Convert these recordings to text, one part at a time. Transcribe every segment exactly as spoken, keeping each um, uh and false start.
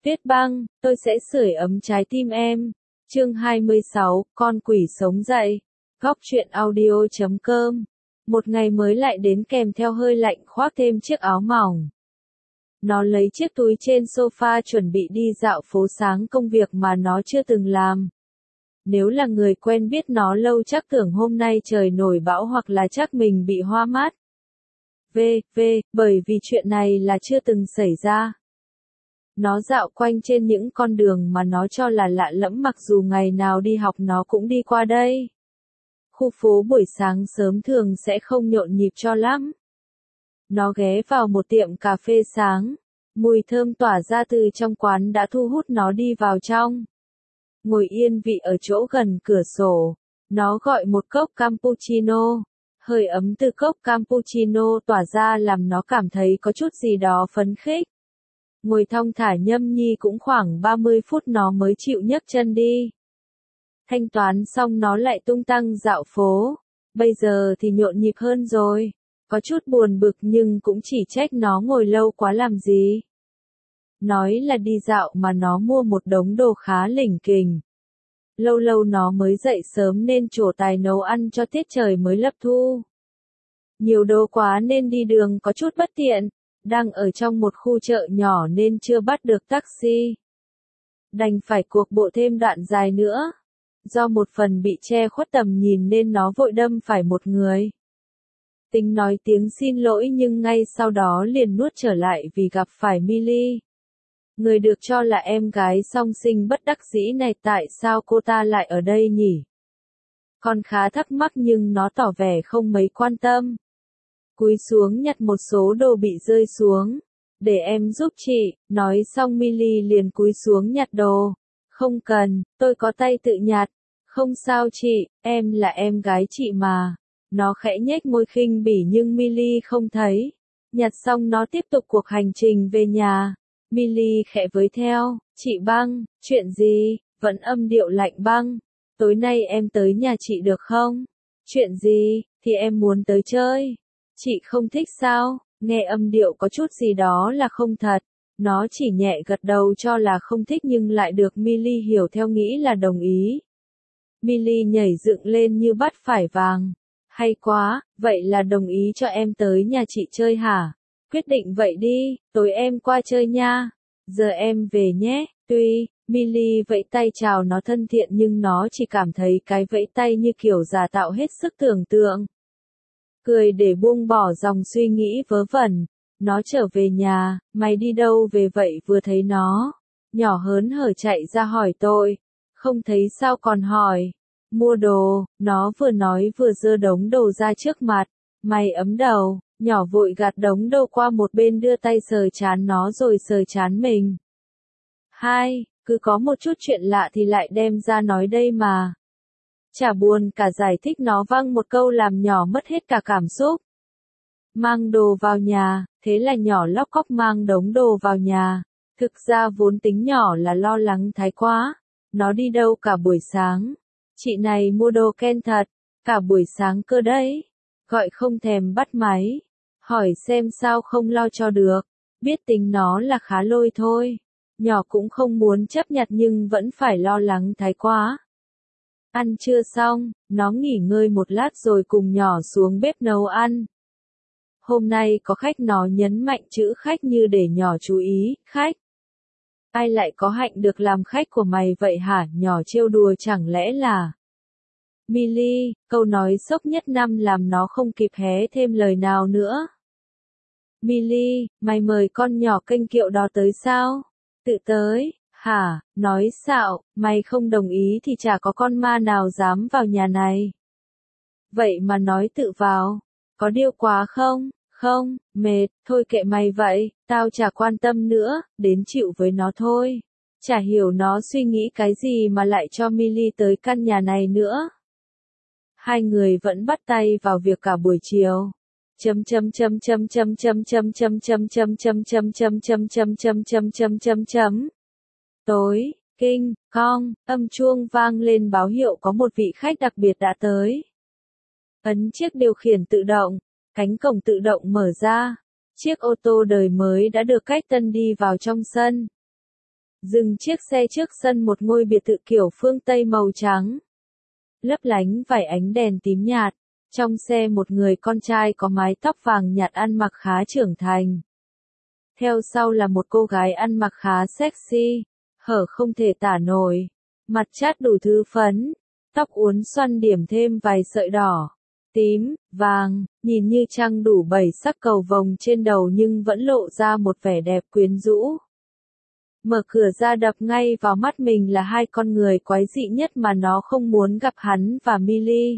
Tuyết Băng, tôi sẽ sưởi ấm trái tim em. Chương hai mươi sáu, con quỷ sống dậy. Góc truyện audio chấm com. Một ngày mới lại đến kèm theo hơi lạnh, khoác thêm chiếc áo mỏng. Nó lấy chiếc túi trên sofa chuẩn bị đi dạo phố sáng, công việc mà nó chưa từng làm. Nếu là người quen biết nó lâu chắc tưởng hôm nay trời nổi bão hoặc là chắc mình bị hoa mắt. V, V, bởi vì chuyện này là chưa từng xảy ra. Nó dạo quanh trên những con đường mà nó cho là lạ lẫm, mặc dù ngày nào đi học nó cũng đi qua đây. Khu phố buổi sáng sớm thường sẽ không nhộn nhịp cho lắm. Nó ghé vào một tiệm cà phê sáng. Mùi thơm tỏa ra từ trong quán đã thu hút nó đi vào trong. Ngồi yên vị ở chỗ gần cửa sổ. Nó gọi một cốc cappuccino. Hơi ấm từ cốc cappuccino tỏa ra làm nó cảm thấy có chút gì đó phấn khích. Ngồi thong thả nhâm nhi cũng khoảng ba mươi phút nó mới chịu nhấc chân đi. Thanh toán xong nó lại tung tăng dạo phố. Bây giờ thì nhộn nhịp hơn rồi. Có chút buồn bực nhưng cũng chỉ trách nó ngồi lâu quá làm gì. Nói là đi dạo mà nó mua một đống đồ khá lỉnh kỉnh. Lâu lâu nó mới dậy sớm nên trổ tài nấu ăn cho tiết trời mới lấp thu. Nhiều đồ quá nên đi đường có chút bất tiện. Đang ở trong một khu chợ nhỏ nên chưa bắt được taxi. Đành phải cuộc bộ thêm đoạn dài nữa. Do một phần bị che khuất tầm nhìn nên nó vội đâm phải một người. Tính nói tiếng xin lỗi nhưng ngay sau đó liền nuốt trở lại vì gặp phải Millie. Người được cho là em gái song sinh bất đắc dĩ này, tại sao cô ta lại ở đây nhỉ? Con khá thắc mắc nhưng nó tỏ vẻ không mấy quan tâm. Cúi xuống nhặt một số đồ bị rơi xuống. Để em giúp chị, nói xong Millie liền cúi xuống nhặt đồ. Không cần, tôi có tay tự nhặt. Không sao chị, em là em gái chị mà. Nó khẽ nhếch môi khinh bỉ nhưng Millie không thấy. Nhặt xong nó tiếp tục cuộc hành trình về nhà. Millie khẽ với theo, chị Băng, chuyện gì, vẫn âm điệu lạnh băng. Tối nay em tới nhà chị được không? Chuyện gì, thì em muốn tới chơi. Chị không thích sao? Nghe âm điệu có chút gì đó là không thật. Nó chỉ nhẹ gật đầu cho là không thích nhưng lại được Millie hiểu theo nghĩ là đồng ý. Millie nhảy dựng lên như bắt phải vàng. Hay quá, vậy là đồng ý cho em tới nhà chị chơi hả? Quyết định vậy đi, tối em qua chơi nha. Giờ em về nhé. Tuy, Millie vẫy tay chào nó thân thiện nhưng nó chỉ cảm thấy cái vẫy tay như kiểu giả tạo hết sức tưởng tượng. Cười để buông bỏ dòng suy nghĩ vớ vẩn. Nó trở về nhà, mày đi đâu về vậy? Vừa thấy nó, nhỏ hớn hở chạy ra hỏi tôi. Không thấy sao còn hỏi. Mua đồ, nó vừa nói vừa giơ đống đồ ra trước mặt. Mày ấm đầu, nhỏ vội gạt đống đồ qua một bên đưa tay sờ trán nó rồi sờ trán mình. Hai, cứ có một chút chuyện lạ thì lại đem ra nói đây mà. Chả buồn cả giải thích nó văng một câu làm nhỏ mất hết cả cảm xúc. Mang đồ vào nhà, thế là nhỏ lóc cóc mang đống đồ vào nhà. Thực ra vốn tính nhỏ là lo lắng thái quá. Nó đi đâu cả buổi sáng. Chị này mua đồ Ken thật, cả buổi sáng cơ đấy. Gọi không thèm bắt máy. Hỏi xem sao không lo cho được. Biết tính nó là khá lôi thôi. Nhỏ cũng không muốn chấp nhặt nhưng vẫn phải lo lắng thái quá. Ăn trưa xong, nó nghỉ ngơi một lát rồi cùng nhỏ xuống bếp nấu ăn. Hôm nay có khách, nó nhấn mạnh chữ khách như để nhỏ chú ý. Khách? Ai lại có hạnh được làm khách của mày vậy hả? Nhỏ trêu đùa chẳng lẽ là... Millie, câu nói sốc nhất năm làm nó không kịp hé thêm lời nào nữa. Millie, mày mời con nhỏ kênh kiệu đó tới sao? Tự tới, hả? Nói xạo, mày không đồng ý thì chả có con ma nào dám vào nhà này. Vậy mà nói tự vào, có điêu quá không? Không, mệt, thôi kệ mày vậy, tao chả quan tâm nữa, đến chịu với nó thôi. Chả hiểu nó suy nghĩ cái gì mà lại cho Millie tới căn nhà này nữa. Hai người vẫn bắt tay vào việc cả buổi chiều. Chấm chấm chấm chấm chấm chấm chấm chấm chấm chấm chấm chấm chấm chấm chấm chấm chấm chấm chấm chấm. Tối, kinh, cong, âm chuông vang lên báo hiệu có một vị khách đặc biệt đã tới. Ấn chiếc điều khiển tự động, cánh cổng tự động mở ra. Chiếc ô tô đời mới đã được cách tân đi vào trong sân. Dừng chiếc xe trước sân một ngôi biệt thự kiểu phương Tây màu trắng. Lấp lánh vài ánh đèn tím nhạt. Trong xe một người con trai có mái tóc vàng nhạt ăn mặc khá trưởng thành. Theo sau là một cô gái ăn mặc khá sexy, hở không thể tả nổi. Mặt chát đủ thứ phấn, tóc uốn xoăn điểm thêm vài sợi đỏ, tím, vàng, nhìn như trăng đủ bảy sắc cầu vồng trên đầu nhưng vẫn lộ ra một vẻ đẹp quyến rũ. Mở cửa ra đập ngay vào mắt mình là hai con người quái dị nhất mà nó không muốn gặp, hắn và Millie.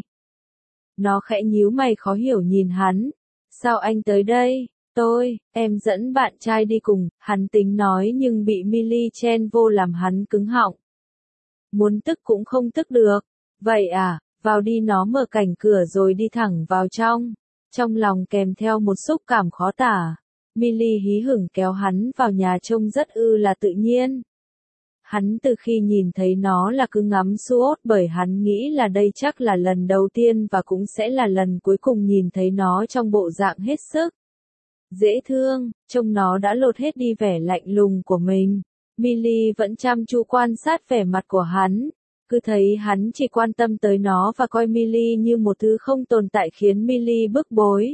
Nó khẽ nhíu mày khó hiểu nhìn hắn. Sao anh tới đây? Tôi, em dẫn bạn trai đi cùng, hắn tính nói nhưng bị Millie chen vô làm hắn cứng họng. Muốn tức cũng không tức được. Vậy à, vào đi, nó mở cảnh cửa rồi đi thẳng vào trong. Trong lòng kèm theo một xúc cảm khó tả. Millie hí hửng kéo hắn vào nhà trông rất ư là tự nhiên. Hắn từ khi nhìn thấy nó là cứ ngắm suốt bởi hắn nghĩ là đây chắc là lần đầu tiên và cũng sẽ là lần cuối cùng nhìn thấy nó trong bộ dạng hết sức dễ thương, trông nó đã lột hết đi vẻ lạnh lùng của mình. Millie vẫn chăm chú quan sát vẻ mặt của hắn, cứ thấy hắn chỉ quan tâm tới nó và coi Millie như một thứ không tồn tại khiến Millie bức bối.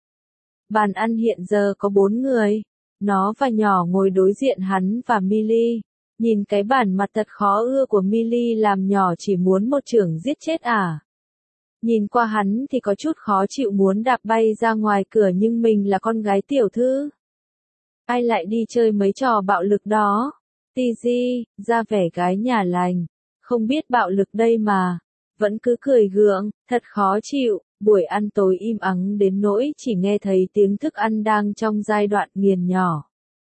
Bàn ăn hiện giờ có bốn người, nó và nhỏ ngồi đối diện hắn và Millie. Nhìn cái bản mặt thật khó ưa của Millie làm nhỏ chỉ muốn một chưởng giết chết à. Nhìn qua hắn thì có chút khó chịu muốn đạp bay ra ngoài cửa nhưng mình là con gái tiểu thư. Ai lại đi chơi mấy trò bạo lực đó? Tizi, ra vẻ gái nhà lành. Không biết bạo lực đây mà. Vẫn cứ cười gượng, thật khó chịu. Buổi ăn tối im ắng đến nỗi chỉ nghe thấy tiếng thức ăn đang trong giai đoạn nghiền nhỏ.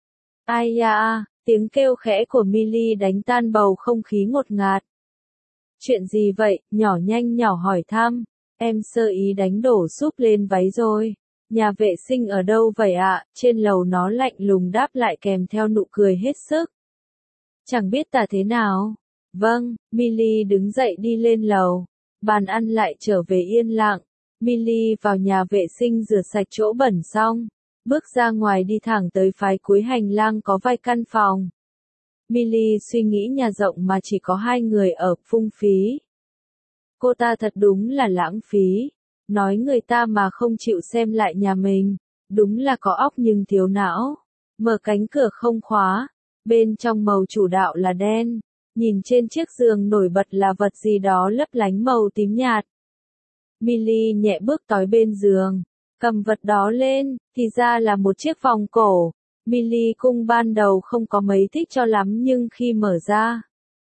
Ai da, tiếng kêu khẽ của Millie đánh tan bầu không khí ngột ngạt. Chuyện gì vậy? Nhỏ nhanh nhỏ hỏi thăm. Em sơ ý đánh đổ súp lên váy rồi. Nhà vệ sinh ở đâu vậy ạ? Trên lầu, nó lạnh lùng đáp lại kèm theo nụ cười hết sức. Chẳng biết tả thế nào. Vâng, Millie đứng dậy đi lên lầu. Bàn ăn lại trở về yên lặng. Millie vào nhà vệ sinh rửa sạch chỗ bẩn xong. Bước ra ngoài đi thẳng tới phái cuối hành lang có vài căn phòng. Millie suy nghĩ nhà rộng mà chỉ có hai người ở, phung phí. Cô ta thật đúng là lãng phí. Nói người ta mà không chịu xem lại nhà mình. Đúng là có óc nhưng thiếu não. Mở cánh cửa không khóa. Bên trong màu chủ đạo là đen. Nhìn trên chiếc giường nổi bật là vật gì đó lấp lánh màu tím nhạt. Millie nhẹ bước tới bên giường. Cầm vật đó lên, thì ra là một chiếc vòng cổ. Millie cung ban đầu không có mấy thích cho lắm nhưng khi mở ra,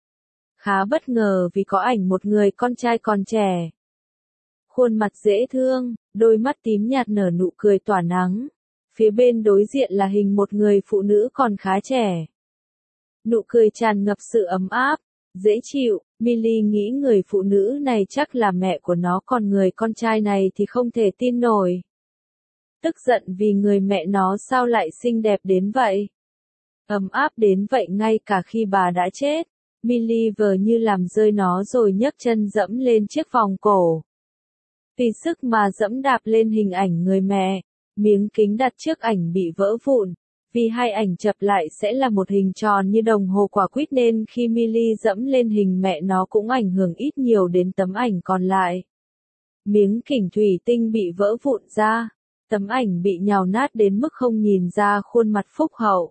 khá bất ngờ vì có ảnh một người con trai còn trẻ. Khuôn mặt dễ thương, đôi mắt tím nhạt nở nụ cười tỏa nắng. Phía bên đối diện là hình một người phụ nữ còn khá trẻ. Nụ cười tràn ngập sự ấm áp, dễ chịu. Millie nghĩ người phụ nữ này chắc là mẹ của nó, còn người con trai này thì không thể tin nổi. Tức giận vì người mẹ nó sao lại xinh đẹp đến vậy. Ấm áp đến vậy ngay cả khi bà đã chết. Millie vờ như làm rơi nó rồi nhấc chân dẫm lên chiếc vòng cổ. Vì sức mà dẫm đạp lên hình ảnh người mẹ, miếng kính đặt trước ảnh bị vỡ vụn. Vì hai ảnh chập lại sẽ là một hình tròn như đồng hồ quả quýt nên khi Millie dẫm lên hình mẹ nó cũng ảnh hưởng ít nhiều đến tấm ảnh còn lại. Miếng kính thủy tinh bị vỡ vụn ra. Tấm ảnh bị nhào nát đến mức không nhìn ra khuôn mặt phúc hậu.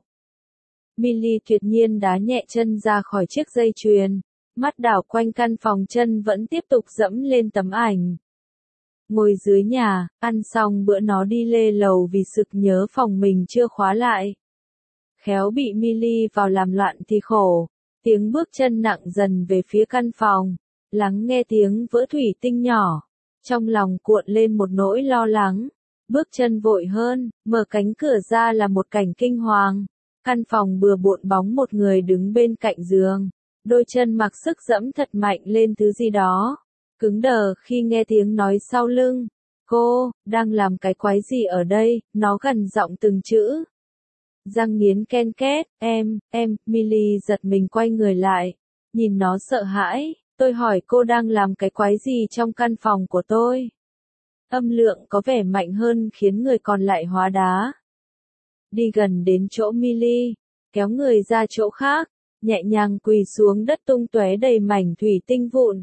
Millie tuyệt nhiên đá nhẹ chân ra khỏi chiếc dây chuyền. Mắt đảo quanh căn phòng, chân vẫn tiếp tục dẫm lên tấm ảnh. Ngồi dưới nhà, ăn xong bữa nó đi lê lầu vì sực nhớ phòng mình chưa khóa lại. Khéo bị Millie vào làm loạn thì khổ. Tiếng bước chân nặng dần về phía căn phòng. Lắng nghe tiếng vỡ thủy tinh nhỏ. Trong lòng cuộn lên một nỗi lo lắng. Bước chân vội hơn, mở cánh cửa ra là một cảnh kinh hoàng. Căn phòng bừa bộn bóng một người đứng bên cạnh giường. Đôi chân mặc sức dẫm thật mạnh lên thứ gì đó. Cứng đờ khi nghe tiếng nói sau lưng. Cô, đang làm cái quái gì ở đây? Nó gần giọng từng chữ. Răng nghiến ken két, em, em, Millie giật mình quay người lại. Nhìn nó sợ hãi, tôi hỏi cô đang làm cái quái gì trong căn phòng của tôi? Âm lượng có vẻ mạnh hơn khiến người còn lại hóa đá. Đi gần đến chỗ Millie, kéo người ra chỗ khác, nhẹ nhàng quỳ xuống đất tung tóe đầy mảnh thủy tinh vụn.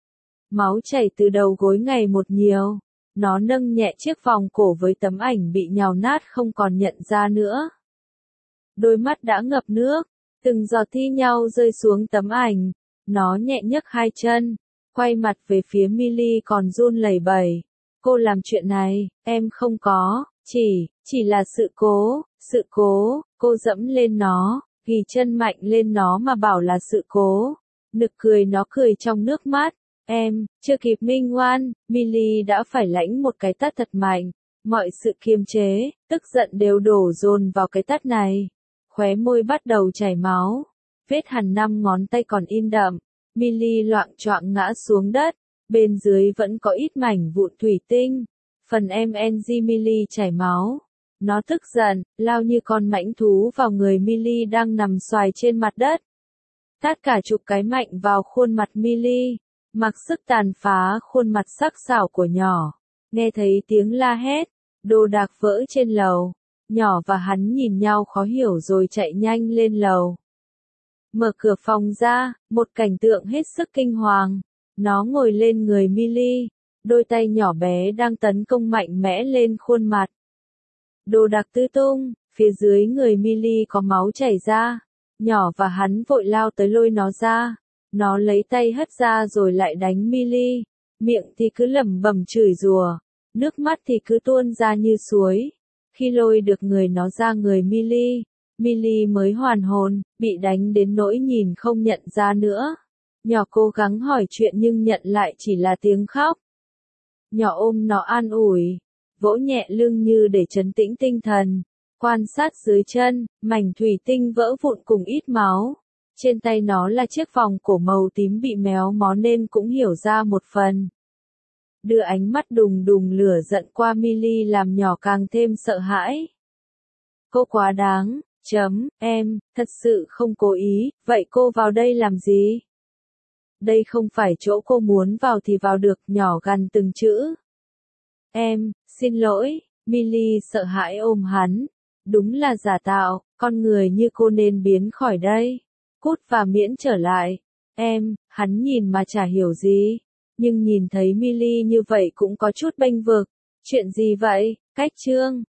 Máu chảy từ đầu gối ngày một nhiều. Nó nâng nhẹ chiếc vòng cổ với tấm ảnh bị nhào nát không còn nhận ra nữa. Đôi mắt đã ngập nước, từng giọt thi nhau rơi xuống tấm ảnh. Nó nhẹ nhấc hai chân, quay mặt về phía Millie còn run lẩy bẩy. Cô làm chuyện này, em không có, chỉ, chỉ là sự cố, sự cố, cô dẫm lên nó, ghi chân mạnh lên nó mà bảo là sự cố. Nực cười nó cười trong nước mắt. Em, chưa kịp minh oan, Millie đã phải lãnh một cái tát thật mạnh. Mọi sự kiềm chế, tức giận đều đổ dồn vào cái tát này. Khóe môi bắt đầu chảy máu. Vết hằn năm ngón tay còn in đậm. Millie loạng choạng ngã xuống đất. Bên dưới vẫn có ít mảnh vụn thủy tinh. Phần em en giê Millie chảy máu. Nó tức giận, lao như con mãnh thú vào người Millie đang nằm xoài trên mặt đất. Tát cả chục cái mạnh vào khuôn mặt Millie. Mặc sức tàn phá khuôn mặt sắc sảo của nhỏ. Nghe thấy tiếng la hét, đồ đạc vỡ trên lầu. Nhỏ và hắn nhìn nhau khó hiểu rồi chạy nhanh lên lầu. Mở cửa phòng ra, một cảnh tượng hết sức kinh hoàng. Nó ngồi lên người Millie, đôi tay nhỏ bé đang tấn công mạnh mẽ lên khuôn mặt. Đồ đạc tứ tung, phía dưới người Millie có máu chảy ra. Nhỏ và hắn vội lao tới lôi nó ra. Nó lấy tay hất ra rồi lại đánh Millie, miệng thì cứ lẩm bẩm chửi rủa, nước mắt thì cứ tuôn ra như suối. Khi lôi được người nó ra người Millie, Millie mới hoàn hồn, bị đánh đến nỗi nhìn không nhận ra nữa. Nhỏ cố gắng hỏi chuyện nhưng nhận lại chỉ là tiếng khóc. Nhỏ ôm nó an ủi, vỗ nhẹ lưng như để trấn tĩnh tinh thần. Quan sát dưới chân, mảnh thủy tinh vỡ vụn cùng ít máu. Trên tay nó là chiếc vòng cổ màu tím bị méo mó nên cũng hiểu ra một phần. Đưa ánh mắt đùng đùng lửa giận qua Millie làm nhỏ càng thêm sợ hãi. Cô quá đáng, chấm, em, thật sự không cố ý, vậy cô vào đây làm gì? Đây không phải chỗ cô muốn vào thì vào được, nhỏ gằn từng chữ. Em, xin lỗi, Millie sợ hãi ôm hắn. Đúng là giả tạo, con người như cô nên biến khỏi đây. Cút và miễn trở lại. Em, hắn nhìn mà chả hiểu gì. Nhưng nhìn thấy Millie như vậy cũng có chút bênh vực. Chuyện gì vậy? Cách chương.